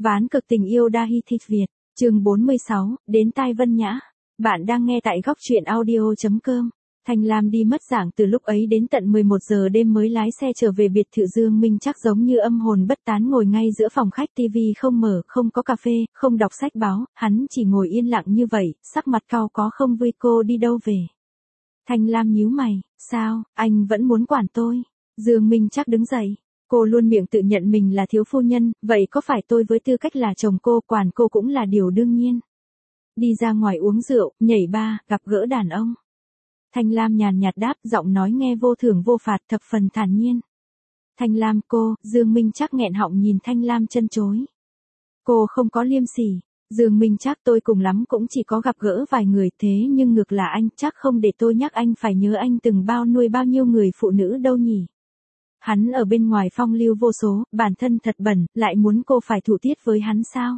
Ván cực tình yêu Dahi Thịt Việt, chương 46, đến tai Vân Nhã. Bạn đang nghe tại góc truyện audio.com. Thanh Lam đi mất dạng từ lúc ấy đến tận 11 giờ đêm mới lái xe trở về biệt thự Dương Minh, chắc giống như âm hồn bất tán ngồi ngay giữa phòng khách, tivi không mở, không có cà phê, không đọc sách báo, hắn chỉ ngồi yên lặng như vậy, sắc mặt cau có không vui. Cô đi đâu về? Thanh Lam nhíu mày, sao, anh vẫn muốn quản tôi? Dương Minh chắc đứng dậy. Cô luôn miệng tự nhận mình là thiếu phu nhân, vậy có phải tôi với tư cách là chồng cô quản cô cũng là điều đương nhiên? Đi ra ngoài uống rượu, nhảy ba, gặp gỡ đàn ông. Thanh Lam nhàn nhạt đáp, giọng nói nghe vô thưởng vô phạt, thập phần thản nhiên. Thanh Lam, cô, Dương Minh chắc nghẹn họng nhìn Thanh Lam chân chối. Cô không có liêm sỉ. Dương Minh chắc, tôi cùng lắm cũng chỉ có gặp gỡ vài người, thế nhưng ngược là anh chắc không để tôi nhắc anh phải nhớ anh từng bao nuôi bao nhiêu người phụ nữ đâu nhỉ. Hắn ở bên ngoài phong lưu vô số, bản thân thật bẩn, lại muốn cô phải thủ tiết với hắn sao?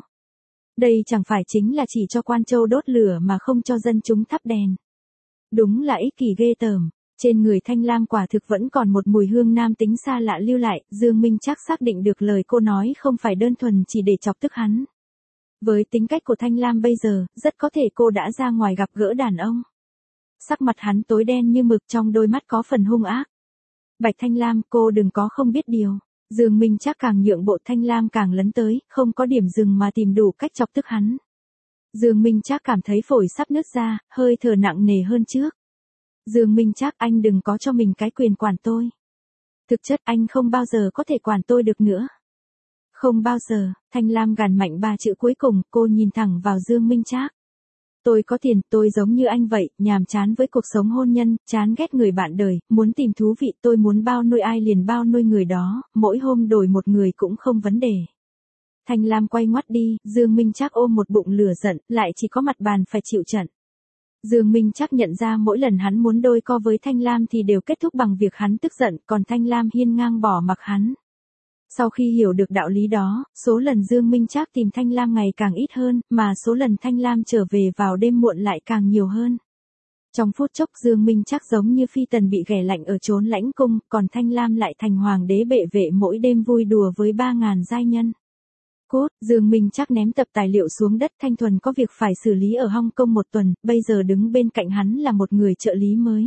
Đây chẳng phải chính là chỉ cho quan châu đốt lửa mà không cho dân chúng thắp đèn. Đúng là ích kỷ ghê tởm. Trên người Thanh Lam quả thực vẫn còn một mùi hương nam tính xa lạ lưu lại, Dương Minh chắc xác định được lời cô nói không phải đơn thuần chỉ để chọc tức hắn. Với tính cách của Thanh Lam bây giờ, rất có thể cô đã ra ngoài gặp gỡ đàn ông. Sắc mặt hắn tối đen như mực, trong đôi mắt có phần hung ác. Bạch Thanh Lam, cô đừng có không biết điều. Dương Minh chắc càng nhượng bộ, Thanh Lam càng lấn tới, không có điểm dừng mà tìm đủ cách chọc tức hắn. Dương Minh chắc cảm thấy phổi sắp nứt ra, hơi thở nặng nề hơn trước. Dương Minh chắc, anh đừng có cho mình cái quyền quản tôi. Thực chất anh không bao giờ có thể quản tôi được nữa. Không bao giờ. Thanh Lam gằn mạnh ba chữ cuối cùng, cô nhìn thẳng vào Dương Minh Trác. Tôi có tiền, tôi giống như anh vậy, nhàm chán với cuộc sống hôn nhân, chán ghét người bạn đời, muốn tìm thú vị, tôi muốn bao nuôi ai liền bao nuôi người đó, mỗi hôm đổi một người cũng không vấn đề. Thanh Lam quay ngoắt đi, Dương Minh Trác ôm một bụng lửa giận, lại chỉ có mặt bàn phải chịu trận. Dương Minh Trác nhận ra mỗi lần hắn muốn đôi co với Thanh Lam thì đều kết thúc bằng việc hắn tức giận, còn Thanh Lam hiên ngang bỏ mặc hắn. Sau khi hiểu được đạo lý đó, số lần Dương Minh Trác tìm Thanh Lam ngày càng ít hơn, mà số lần Thanh Lam trở về vào đêm muộn lại càng nhiều hơn. Trong phút chốc Dương Minh Trác giống như phi tần bị ghẻ lạnh ở chốn lãnh cung, còn Thanh Lam lại thành hoàng đế bệ vệ mỗi đêm vui đùa với 3.000 giai nhân. Cốt, Dương Minh Trác ném tập tài liệu xuống đất. Thanh Thuần có việc phải xử lý ở Hong Kong một tuần, bây giờ đứng bên cạnh hắn là một người trợ lý mới.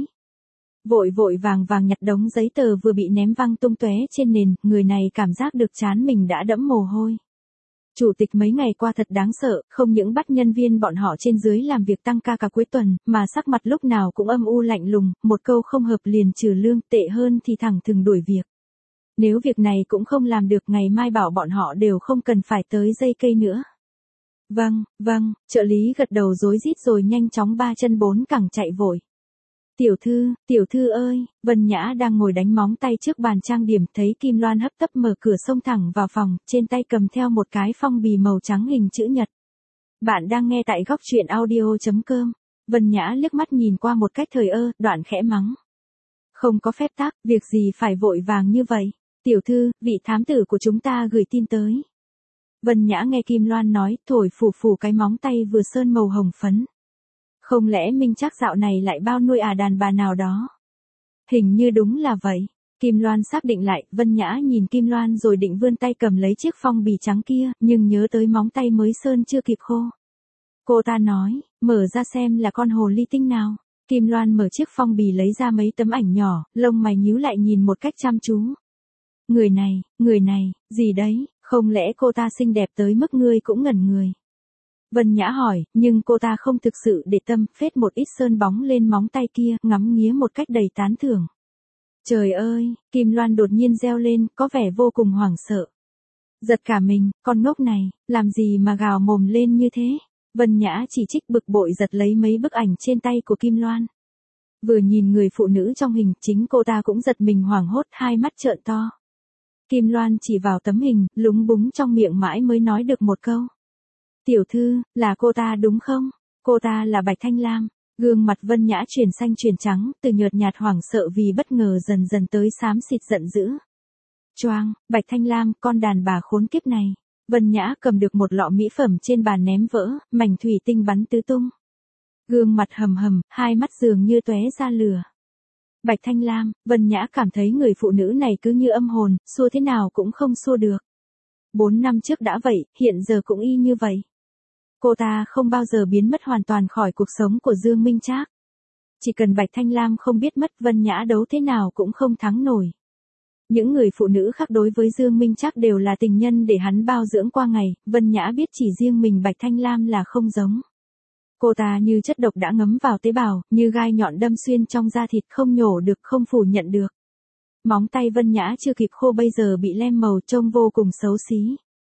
Vội vội vàng vàng nhặt đống giấy tờ vừa bị ném văng tung tóe trên nền, người này cảm giác được trán mình đã đẫm mồ hôi. Chủ tịch mấy ngày qua thật đáng sợ, không những bắt nhân viên bọn họ trên dưới làm việc tăng ca cả cuối tuần, mà sắc mặt lúc nào cũng âm u lạnh lùng, một câu không hợp liền trừ lương, tệ hơn thì thẳng thừng đuổi việc. Nếu việc này cũng không làm được, ngày mai bảo bọn họ đều không cần phải tới dây cây nữa. Vâng, trợ lý gật đầu rối rít rồi nhanh chóng ba chân bốn cẳng chạy vội. Tiểu thư ơi, Vân Nhã đang ngồi đánh móng tay trước bàn trang điểm, thấy Kim Loan hấp tấp mở cửa xông thẳng vào phòng, trên tay cầm theo một cái phong bì màu trắng hình chữ nhật. Bạn đang nghe tại góc truyện audio.com. Vân Nhã liếc mắt nhìn qua một cách thờ ơ, đoạn khẽ mắng. Không có phép tắc, việc gì phải vội vàng như vậy? Tiểu thư, vị thám tử của chúng ta gửi tin tới. Vân Nhã nghe Kim Loan nói, thổi phù cái móng tay vừa sơn màu hồng phấn. Không lẽ Minh Trác dạo này lại bao nuôi đàn bà nào đó? Hình như đúng là vậy. Kim Loan xác định lại, Vân Nhã nhìn Kim Loan rồi định vươn tay cầm lấy chiếc phong bì trắng kia, nhưng nhớ tới móng tay mới sơn chưa kịp khô. Cô ta nói, mở ra xem là con hồ ly tinh nào. Kim Loan mở chiếc phong bì lấy ra mấy tấm ảnh nhỏ, lông mày nhíu lại nhìn một cách chăm chú. Người này, gì đấy, không lẽ cô ta xinh đẹp tới mức ngươi cũng ngẩn người? Vân Nhã hỏi, nhưng cô ta không thực sự để tâm, phết một ít sơn bóng lên móng tay kia, ngắm nghía một cách đầy tán thưởng. Trời ơi, Kim Loan đột nhiên reo lên, có vẻ vô cùng hoảng sợ. Giật cả mình, con ngốc này, làm gì mà gào mồm lên như thế? Vân Nhã chỉ trích bực bội giật lấy mấy bức ảnh trên tay của Kim Loan. Vừa nhìn người phụ nữ trong hình, chính cô ta cũng giật mình hoảng hốt, hai mắt trợn to. Kim Loan chỉ vào tấm hình, lúng búng trong miệng mãi mới nói được một câu. Tiểu thư, là cô ta đúng không? Cô ta là Bạch Thanh Lam. Gương mặt Vân Nhã chuyển xanh chuyển trắng, từ nhợt nhạt hoảng sợ vì bất ngờ dần dần tới xám xịt giận dữ. Choang, Bạch Thanh Lam, con đàn bà khốn kiếp này. Vân Nhã cầm được một lọ mỹ phẩm trên bàn ném vỡ, mảnh thủy tinh bắn tứ tung. Gương mặt hầm, hai mắt dường như tóe ra lửa. Bạch Thanh Lam, Vân Nhã cảm thấy người phụ nữ này cứ như âm hồn, xua thế nào cũng không xua được. 4 năm trước đã vậy, hiện giờ cũng y như vậy. Cô ta không bao giờ biến mất hoàn toàn khỏi cuộc sống của Dương Minh Trác. Chỉ cần Bạch Thanh Lam không biết mất, Vân Nhã đấu thế nào cũng không thắng nổi. Những người phụ nữ khác đối với Dương Minh Trác đều là tình nhân để hắn bao dưỡng qua ngày, Vân Nhã biết chỉ riêng mình Bạch Thanh Lam là không giống. Cô ta như chất độc đã ngấm vào tế bào, như gai nhọn đâm xuyên trong da thịt, không nhổ được, không phủ nhận được. Móng tay Vân Nhã chưa kịp khô bây giờ bị lem màu, trông vô cùng xấu xí.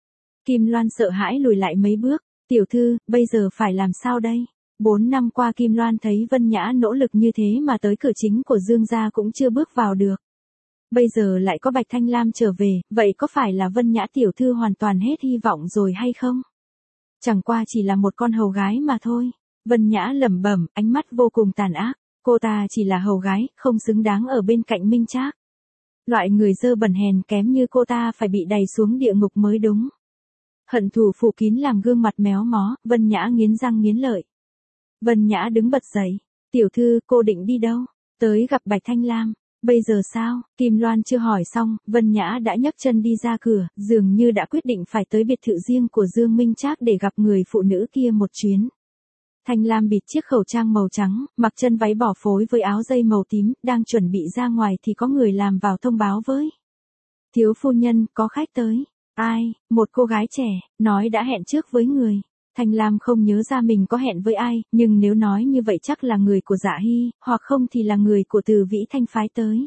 Kim Loan sợ hãi lùi lại mấy bước. Tiểu thư, bây giờ phải làm sao đây? 4 năm qua Kim Loan thấy Vân Nhã nỗ lực như thế mà tới cửa chính của Dương gia cũng chưa bước vào được. Bây giờ lại có Bạch Thanh Lam trở về, vậy có phải là Vân Nhã tiểu thư hoàn toàn hết hy vọng rồi hay không? Chẳng qua chỉ là một con hầu gái mà thôi. Vân Nhã lẩm bẩm, ánh mắt vô cùng tàn ác. Cô ta chỉ là hầu gái, không xứng đáng ở bên cạnh Minh Trác. Loại người dơ bẩn hèn kém như cô ta phải bị đày xuống địa ngục mới đúng. Hận thù phủ kín làm gương mặt méo mó, Vân Nhã nghiến răng nghiến lợi. Vân Nhã đứng bật dậy. Tiểu thư, cô định đi đâu? Tới gặp Bạch Thanh Lam. Bây giờ sao? Kim Loan chưa hỏi xong, Vân Nhã đã nhấc chân đi ra cửa, dường như đã quyết định phải tới biệt thự riêng của Dương Minh Trác để gặp người phụ nữ kia một chuyến. Thanh Lam bịt chiếc khẩu trang màu trắng, mặc chân váy bỏ phối với áo dây màu tím, đang chuẩn bị ra ngoài thì có người làm vào thông báo với. Thiếu phu nhân, có khách tới. Ai? Một cô gái trẻ, nói đã hẹn trước với người. Thanh Lam không nhớ ra mình có hẹn với ai, nhưng nếu nói như vậy chắc là người của Dạ Hy, hoặc không thì là người của Từ Vĩ Thanh phái tới.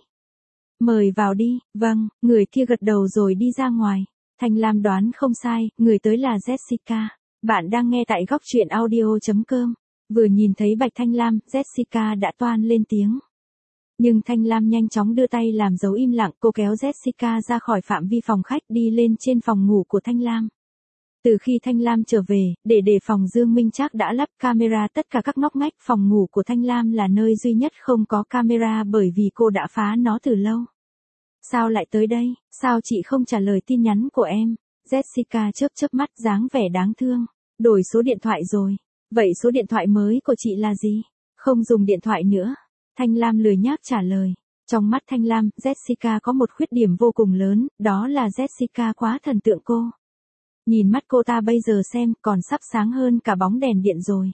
Mời vào đi. Vâng, người kia gật đầu rồi đi ra ngoài. Thanh Lam đoán không sai, người tới là Jessica. Bạn đang nghe tại góc truyện audio.com. Vừa nhìn thấy Bạch Thanh Lam, Jessica đã toan lên tiếng. Nhưng Thanh Lam nhanh chóng đưa tay làm dấu im lặng, cô kéo Jessica ra khỏi phạm vi phòng khách đi lên trên phòng ngủ của Thanh Lam. Từ khi Thanh Lam trở về, để đề phòng Dương Minh Trác đã lắp camera tất cả các ngóc ngách, phòng ngủ của Thanh Lam là nơi duy nhất không có camera bởi vì cô đã phá nó từ lâu. Sao lại tới đây? Sao chị không trả lời tin nhắn của em? Jessica chớp chớp mắt dáng vẻ đáng thương. Đổi số điện thoại rồi. Vậy số điện thoại mới của chị là gì? Không dùng điện thoại nữa. Thanh Lam lười nhác trả lời. Trong mắt Thanh Lam, Jessica có một khuyết điểm vô cùng lớn, đó là Jessica quá thần tượng cô. Nhìn mắt cô ta bây giờ xem, còn sắp sáng hơn cả bóng đèn điện rồi.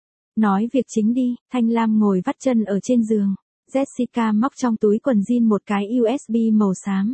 Nói việc chính đi, Thanh Lam ngồi vắt chân ở trên giường. Jessica móc trong túi quần jean một cái USB màu xám.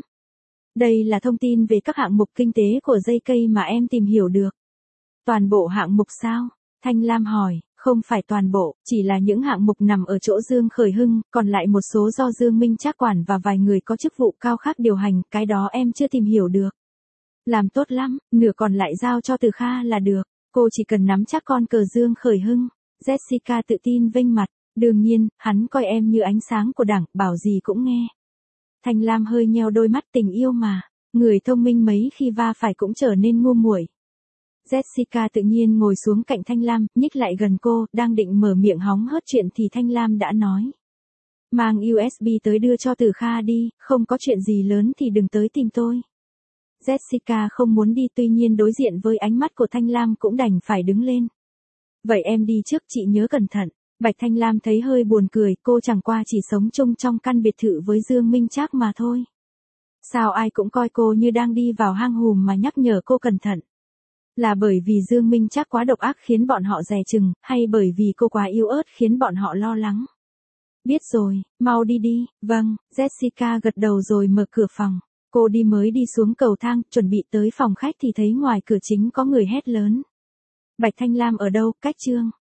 Đây là thông tin về các hạng mục kinh tế của JK mà em tìm hiểu được. Toàn bộ hạng mục sao? Thanh Lam hỏi. Không phải toàn bộ, chỉ là những hạng mục nằm ở chỗ Dương Khởi Hưng, còn lại một số do Dương Minh Trác quản và vài người có chức vụ cao khác điều hành, cái đó em chưa tìm hiểu được. Làm tốt lắm, nửa còn lại giao cho Từ Kha là được, cô chỉ cần nắm chắc con cờ Dương Khởi Hưng. Jessica tự tin vênh mặt, đương nhiên, hắn coi em như ánh sáng của đảng, bảo gì cũng nghe. Thanh Lam hơi nheo đôi mắt, tình yêu mà, người thông minh mấy khi va phải cũng trở nên ngu muội. Jessica tự nhiên ngồi xuống cạnh Thanh Lam, nhích lại gần cô, đang định mở miệng hóng hớt chuyện thì Thanh Lam đã nói. Mang USB tới đưa cho Từ Kha đi, không có chuyện gì lớn thì đừng tới tìm tôi. Jessica không muốn đi, tuy nhiên đối diện với ánh mắt của Thanh Lam cũng đành phải đứng lên. Vậy em đi trước, chị nhớ cẩn thận. Bạch Thanh Lam thấy hơi buồn cười, cô chẳng qua chỉ sống chung trong căn biệt thự với Dương Minh Trác mà thôi. Sao ai cũng coi cô như đang đi vào hang hùm mà nhắc nhở cô cẩn thận? Là bởi vì Dương Minh Trác quá độc ác khiến bọn họ dè chừng, hay bởi vì cô quá yếu ớt khiến bọn họ lo lắng? Biết rồi, mau đi đi. Vâng, Jessica gật đầu rồi mở cửa phòng. Cô mới đi xuống cầu thang, chuẩn bị tới phòng khách thì thấy ngoài cửa chính có người hét lớn. Bạch Thanh Lam ở đâu? Cách Trương.